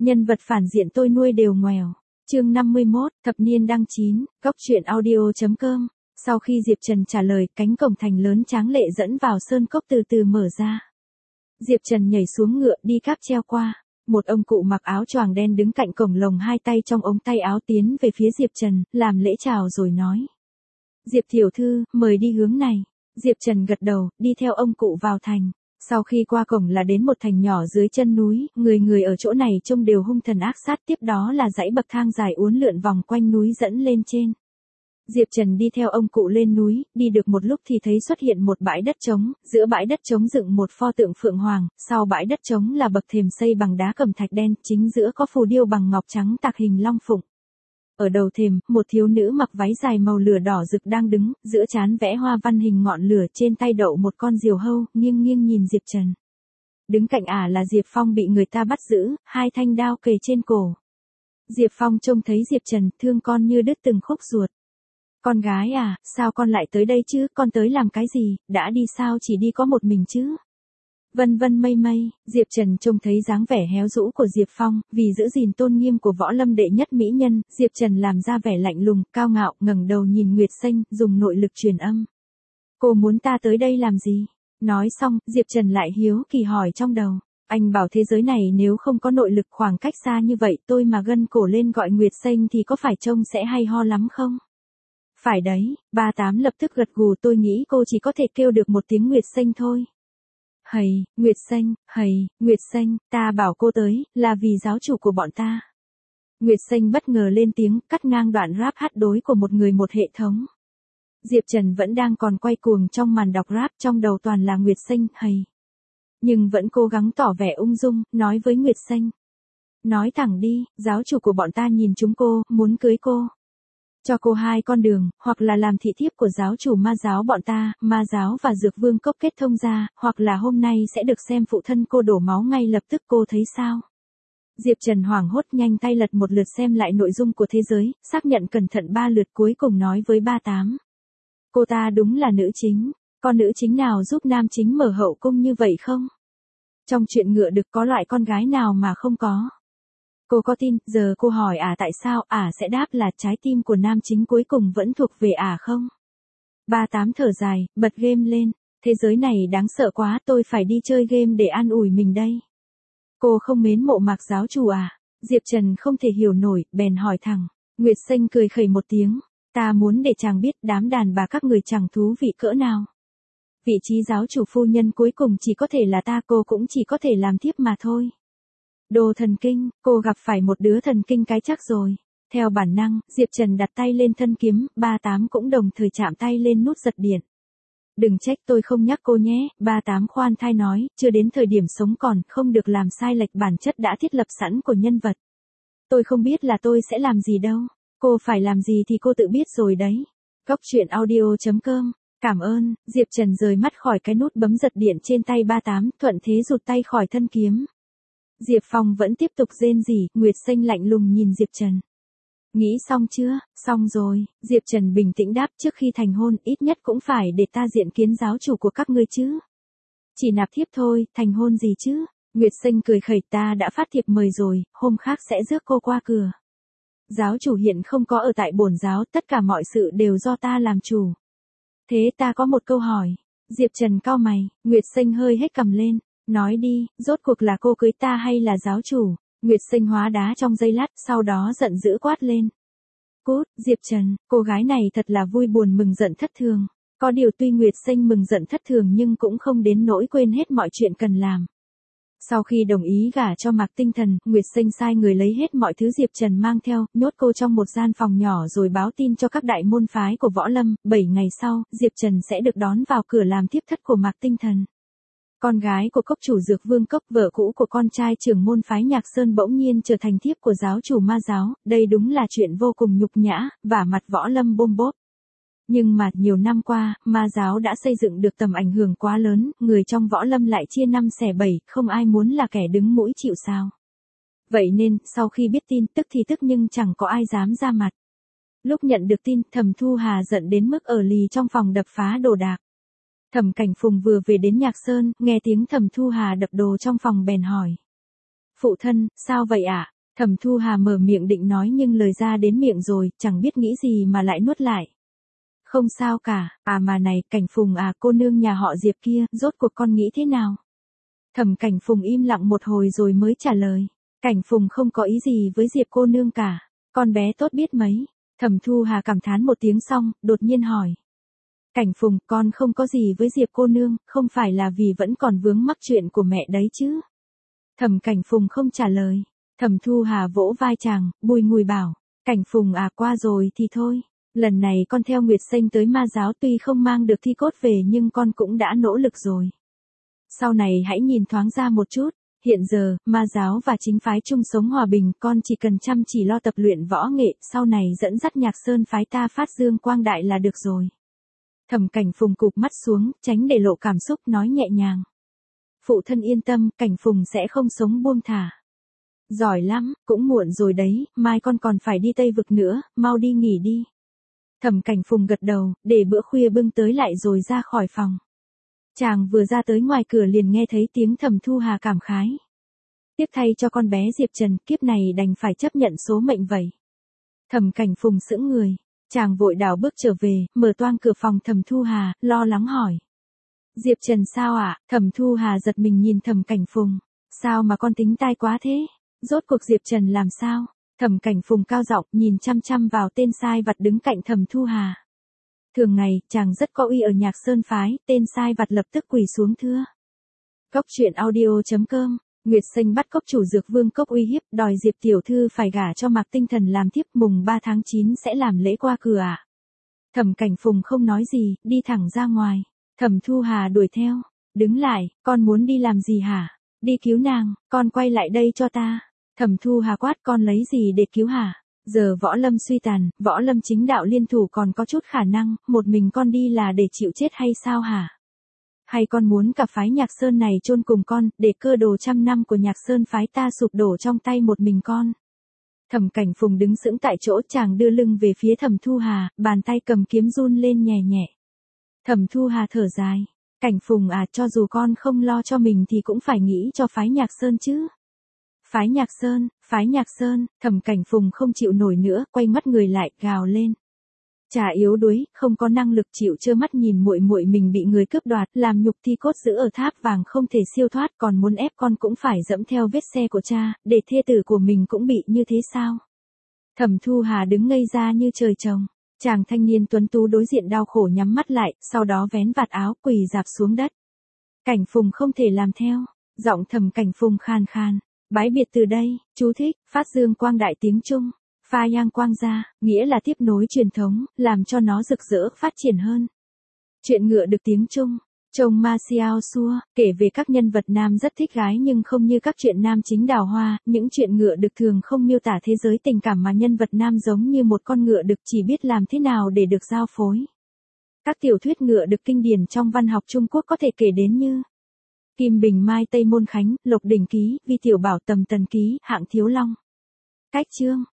Nhân vật phản diện tôi nuôi đều ngoèo. Chương 51, thập niên đăng 9, góc truyện audio.com. Sau khi Diệp Trần trả lời, cánh cổng thành lớn tráng lệ dẫn vào sơn cốc từ từ mở ra. Diệp Trần nhảy xuống ngựa đi cáp treo qua. Một ông cụ mặc áo choàng đen đứng cạnh cổng lồng, hai tay trong ống tay áo tiến về phía Diệp Trần, làm lễ chào rồi nói. Diệp tiểu thư, mời đi hướng này. Diệp Trần gật đầu, đi theo ông cụ vào thành. Sau khi qua cổng là đến một thành nhỏ dưới chân núi, người ở chỗ này trông đều hung thần ác sát, tiếp đó là dãy bậc thang dài uốn lượn vòng quanh núi dẫn lên trên. Diệp Trần đi theo ông cụ lên núi, đi được một lúc thì thấy xuất hiện một bãi đất trống, giữa bãi đất trống dựng một pho tượng Phượng Hoàng, sau bãi đất trống là bậc thềm xây bằng đá cẩm thạch đen, chính giữa có phù điêu bằng ngọc trắng tạc hình long phụng. Ở đầu thềm, một thiếu nữ mặc váy dài màu lửa đỏ rực đang đứng, giữa trán vẽ hoa văn hình ngọn lửa, trên tay đậu một con diều hâu, nghiêng nghiêng nhìn Diệp Trần. Đứng cạnh ả là Diệp Phong bị người ta bắt giữ, hai thanh đao kề trên cổ. Diệp Phong trông thấy Diệp Trần, thương con như đứt từng khúc ruột. Con gái à, sao con lại tới đây chứ, con tới làm cái gì, đã đi sao chỉ đi có một mình chứ? Vân vân mây mây, Diệp Trần trông thấy dáng vẻ héo rũ của Diệp Phong, vì giữ gìn tôn nghiêm của võ lâm đệ nhất mỹ nhân, Diệp Trần làm ra vẻ lạnh lùng, cao ngạo, ngẩng đầu nhìn Nguyệt Xanh, dùng nội lực truyền âm. Cô muốn ta tới đây làm gì? Nói xong, Diệp Trần lại hiếu kỳ hỏi trong đầu. Anh bảo thế giới này nếu không có nội lực, khoảng cách xa như vậy tôi mà gân cổ lên gọi Nguyệt Xanh thì có phải trông sẽ hay ho lắm không? Phải đấy, 38 lập tức gật gù, tôi nghĩ cô chỉ có thể kêu được một tiếng Nguyệt Xanh thôi. Hầy, Nguyệt Xanh, ta bảo cô tới, là vì giáo chủ của bọn ta. Nguyệt Xanh bất ngờ lên tiếng, cắt ngang đoạn rap hát đối của một người một hệ thống. Diệp Trần vẫn đang còn quay cuồng trong màn đọc rap, trong đầu toàn là Nguyệt Xanh, hầy. Nhưng vẫn cố gắng tỏ vẻ ung dung, nói với Nguyệt Xanh. Nói thẳng đi, giáo chủ của bọn ta nhìn chúng cô, muốn cưới cô. Cho cô hai con đường, hoặc là làm thị thiếp của giáo chủ ma giáo bọn ta, ma giáo và dược vương cốc kết thông ra, hoặc là hôm nay sẽ được xem phụ thân cô đổ máu ngay lập tức, cô thấy sao? Diệp Trần hoảng hốt nhanh tay lật một lượt xem lại nội dung của thế giới, xác nhận cẩn thận 3 lượt cuối cùng nói với 38. Cô ta đúng là nữ chính, con nữ chính nào giúp nam chính mở hậu cung như vậy không? Trong chuyện ngựa đực có loại con gái nào mà không có? Cô có tin, giờ cô hỏi tại sao, sẽ đáp là trái tim của nam chính cuối cùng vẫn thuộc về không? 38 thở dài, bật game lên, thế giới này đáng sợ quá, tôi phải đi chơi game để an ủi mình đây. Cô không mến mộ Mạc giáo chủ à? Diệp Trần không thể hiểu nổi, bèn hỏi thẳng. Nguyệt Xanh cười khẩy một tiếng, ta muốn để chàng biết đám đàn bà các người chẳng thú vị cỡ nào. Vị trí giáo chủ phu nhân cuối cùng chỉ có thể là ta, cô cũng chỉ có thể làm thiếp mà thôi. Đồ thần kinh, cô gặp phải một đứa thần kinh cái chắc rồi. Theo bản năng, Diệp Trần đặt tay lên thân kiếm, 38 cũng đồng thời chạm tay lên nút giật điện. Đừng trách tôi không nhắc cô nhé, 38 khoan thai nói, chưa đến thời điểm sống còn, không được làm sai lệch bản chất đã thiết lập sẵn của nhân vật. Tôi không biết là tôi sẽ làm gì đâu, cô phải làm gì thì cô tự biết rồi đấy. Góc truyện audio.com. Cảm ơn, Diệp Trần rời mắt khỏi cái nút bấm giật điện trên tay 38, thuận thế rụt tay khỏi thân kiếm. Diệp Phong vẫn tiếp tục rên rỉ, Nguyệt Xanh lạnh lùng nhìn Diệp Trần. Nghĩ xong chưa? Xong rồi, Diệp Trần bình tĩnh đáp, trước khi thành hôn, ít nhất cũng phải để ta diện kiến giáo chủ của các ngươi chứ. Chỉ nạp thiếp thôi, thành hôn gì chứ? Nguyệt Xanh cười khẩy, ta đã phát thiệp mời rồi, hôm khác sẽ rước cô qua cửa. Giáo chủ hiện không có ở tại bổn giáo, tất cả mọi sự đều do ta làm chủ. Thế ta có một câu hỏi. Diệp Trần cau mày, Nguyệt Xanh hơi hết cầm lên. Nói đi, rốt cuộc là cô cưới ta hay là giáo chủ? Nguyệt Xanh hóa đá trong giây lát, sau đó giận dữ quát lên. Cút, Diệp Trần, cô gái này thật là vui buồn mừng giận thất thường. Có điều tuy Nguyệt Xanh mừng giận thất thường nhưng cũng không đến nỗi quên hết mọi chuyện cần làm. Sau khi đồng ý gả cho Mạc Tinh Thần, Nguyệt Xanh sai người lấy hết mọi thứ Diệp Trần mang theo, nhốt cô trong một gian phòng nhỏ rồi báo tin cho các đại môn phái của võ lâm, 7 ngày sau, Diệp Trần sẽ được đón vào cửa làm thiếp thất của Mạc Tinh Thần. Con gái của cốc chủ dược vương cốc, vợ cũ của con trai trưởng môn phái Nhạc Sơn bỗng nhiên trở thành thiếp của giáo chủ ma giáo, đây đúng là chuyện vô cùng nhục nhã, vả mặt võ lâm bôm bốp. Nhưng mà, nhiều năm qua, ma giáo đã xây dựng được tầm ảnh hưởng quá lớn, người trong võ lâm lại chia năm xẻ bảy, không ai muốn là kẻ đứng mũi chịu sào. Vậy nên, sau khi biết tin, tức thì tức nhưng chẳng có ai dám ra mặt. Lúc nhận được tin, Thẩm Thu Hà giận đến mức ở lì trong phòng đập phá đồ đạc. Thẩm Cảnh Phùng vừa về đến Nhạc Sơn, nghe tiếng Thẩm Thu Hà đập đồ trong phòng bèn hỏi. Phụ thân, sao vậy ạ? Thẩm Thu Hà mở miệng định nói nhưng lời ra đến miệng rồi, chẳng biết nghĩ gì mà lại nuốt lại. Không sao cả, mà này, Cảnh Phùng cô nương nhà họ Diệp kia, rốt cuộc con nghĩ thế nào? Thẩm Cảnh Phùng im lặng một hồi rồi mới trả lời. Cảnh Phùng không có ý gì với Diệp cô nương cả, con bé tốt biết mấy. Thẩm Thu Hà cảm thán một tiếng xong, đột nhiên hỏi. Cảnh Phùng, con không có gì với Diệp cô nương, không phải là vì vẫn còn vướng mắc chuyện của mẹ đấy chứ? Thẩm Cảnh Phùng không trả lời. Thẩm Thu Hà vỗ vai chàng, bùi ngùi bảo. Cảnh Phùng qua rồi thì thôi. Lần này con theo Nguyệt Sinh tới ma giáo tuy không mang được thi cốt về nhưng con cũng đã nỗ lực rồi. Sau này hãy nhìn thoáng ra một chút. Hiện giờ, ma giáo và chính phái chung sống hòa bình, con chỉ cần chăm chỉ lo tập luyện võ nghệ, sau này dẫn dắt Nhạc Sơn phái ta phát dương quang đại là được rồi. Thẩm Cảnh Phùng cụp mắt xuống, tránh để lộ cảm xúc, nói nhẹ nhàng. Phụ thân yên tâm, Cảnh Phùng sẽ không sống buông thả. Giỏi lắm, cũng muộn rồi đấy, mai con còn phải đi Tây Vực nữa, mau đi nghỉ đi. Thẩm Cảnh Phùng gật đầu, để bữa khuya bưng tới lại rồi ra khỏi phòng. Chàng vừa ra tới ngoài cửa liền nghe thấy tiếng Thẩm Thu Hà cảm khái. Tiếc thay cho con bé Diệp Trần, kiếp này đành phải chấp nhận số mệnh vậy. Thẩm Cảnh Phùng sững người, chàng vội đảo bước trở về, mở toang cửa phòng Thẩm Thu Hà, lo lắng hỏi. Diệp Trần sao ạ? Thẩm Thu Hà giật mình nhìn Thẩm Cảnh Phùng. Sao mà con tính tai quá thế? Rốt cuộc Diệp Trần làm sao? Thẩm Cảnh Phùng cao giọng nhìn chăm chăm vào tên sai vặt đứng cạnh Thẩm Thu Hà. Thường ngày, chàng rất có uy ở Nhạc Sơn phái, tên sai vặt lập tức quỳ xuống thưa. Cốc truyện audio.com, Nguyệt Sinh bắt cốc chủ Dược Vương Cốc uy hiếp, đòi Diệp tiểu thư phải gả cho Mạc Tinh Thần làm thiếp, mùng 3 tháng 9 sẽ làm lễ qua cửa ạ. Thẩm Cảnh Phùng không nói gì, đi thẳng ra ngoài. Thẩm Thu Hà đuổi theo. Đứng lại, con muốn đi làm gì hả? Đi cứu nàng, con quay lại đây cho ta. Thẩm Thu Hà quát, con lấy gì để cứu hả? Giờ võ lâm suy tàn, võ lâm chính đạo liên thủ còn có chút khả năng, một mình con đi là để chịu chết hay sao hả? Hay con muốn cả phái Nhạc Sơn này chôn cùng con, để cơ đồ trăm năm của Nhạc Sơn phái ta sụp đổ trong tay một mình con? Thẩm Cảnh Phùng đứng sững tại chỗ, chàng đưa lưng về phía Thẩm Thu Hà, bàn tay cầm kiếm run lên nhẹ nhẹ. Thẩm Thu Hà thở dài. Cảnh Phùng cho dù con không lo cho mình thì cũng phải nghĩ cho phái Nhạc Sơn chứ. Phái Nhạc Sơn, Thẩm Cảnh Phùng không chịu nổi nữa, quay mắt người lại, gào lên. Chả yếu đuối, không có năng lực, chịu trơ mắt nhìn muội muội mình bị người cướp đoạt, làm nhục thi cốt giữ ở tháp vàng không thể siêu thoát, còn muốn ép con cũng phải dẫm theo vết xe của cha, để thê tử của mình cũng bị như thế sao? Thẩm Thu Hà đứng ngây ra như trời trồng. Chàng thanh niên tuấn tú đối diện đau khổ nhắm mắt lại, sau đó vén vạt áo, quỳ rạp xuống đất. Cảnh Phùng không thể làm theo. Giọng Thẩm Cảnh Phùng khan khan. Bái biệt từ đây, chú thích, phát dương quang đại tiếng Trung. Pha yang quang gia, nghĩa là tiếp nối truyền thống, làm cho nó rực rỡ, phát triển hơn. Chuyện ngựa được tiếng Trung. Chồng Ma Xiao Xua, kể về các nhân vật nam rất thích gái nhưng không như các chuyện nam chính đào hoa, những chuyện ngựa được thường không miêu tả thế giới tình cảm mà nhân vật nam giống như một con ngựa được chỉ biết làm thế nào để được giao phối. Các tiểu thuyết ngựa được kinh điển trong văn học Trung Quốc có thể kể đến như Kim Bình Mai Tây Môn Khánh, Lộc Đỉnh Ký, Vi Tiểu Bảo Tầm Tần Ký, Hạng Thiếu Long. Cách chương